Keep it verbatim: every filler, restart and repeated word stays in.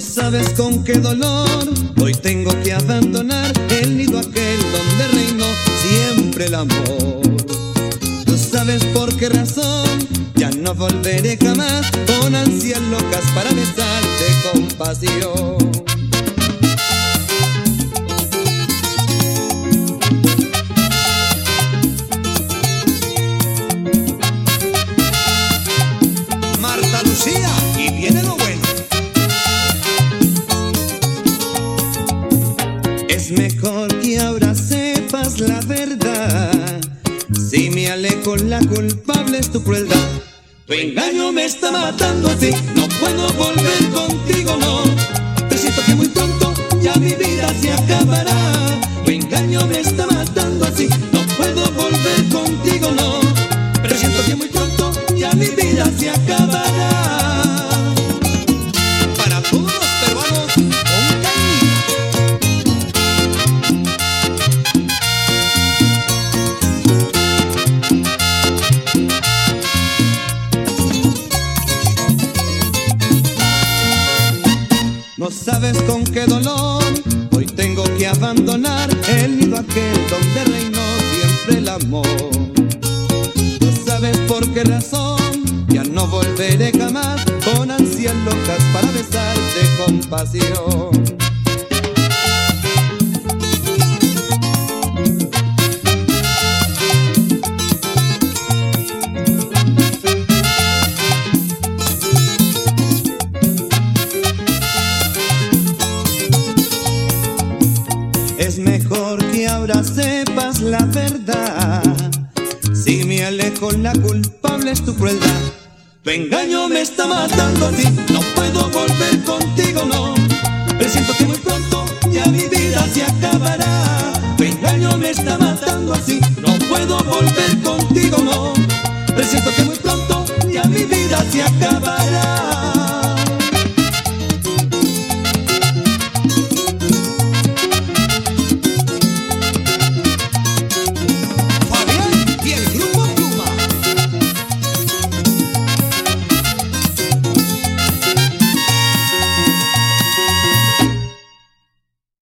sabes con qué dolor hoy tengo que abandonar el nido aquel donde reinó siempre el amor. No sabes por qué razón ya no volveré jamás con ansias locas para besarte con pasión. Marta Lucía, y viene lo bueno. Es mejor que ahora sepas la verdad. Si me alejo, la culpable es tu crueldad. Tu engaño me está matando así, no puedo volver contigo, no. Presiento que muy pronto ya mi vida se acabará. Tu engaño me está matando así, no puedo volver contigo, no. Presiento que muy pronto ya mi vida se acabará. Para todos los peruanos, con cariño. No sabes con qué dolor hoy tengo que abandonar el nido aquel donde reinó siempre el amor. No sabes por qué razón ya no volveré jamás con ansias locas para besarte con pasión. Es mejor que ahora sepas la verdad. Si me alejo, la culpable es tu crueldad. Tu engaño me está matando a ti, no puedo volver contigo, no. Presiento que muy pronto ya mi vida se acabará. Tu engaño me está matando así, no puedo volver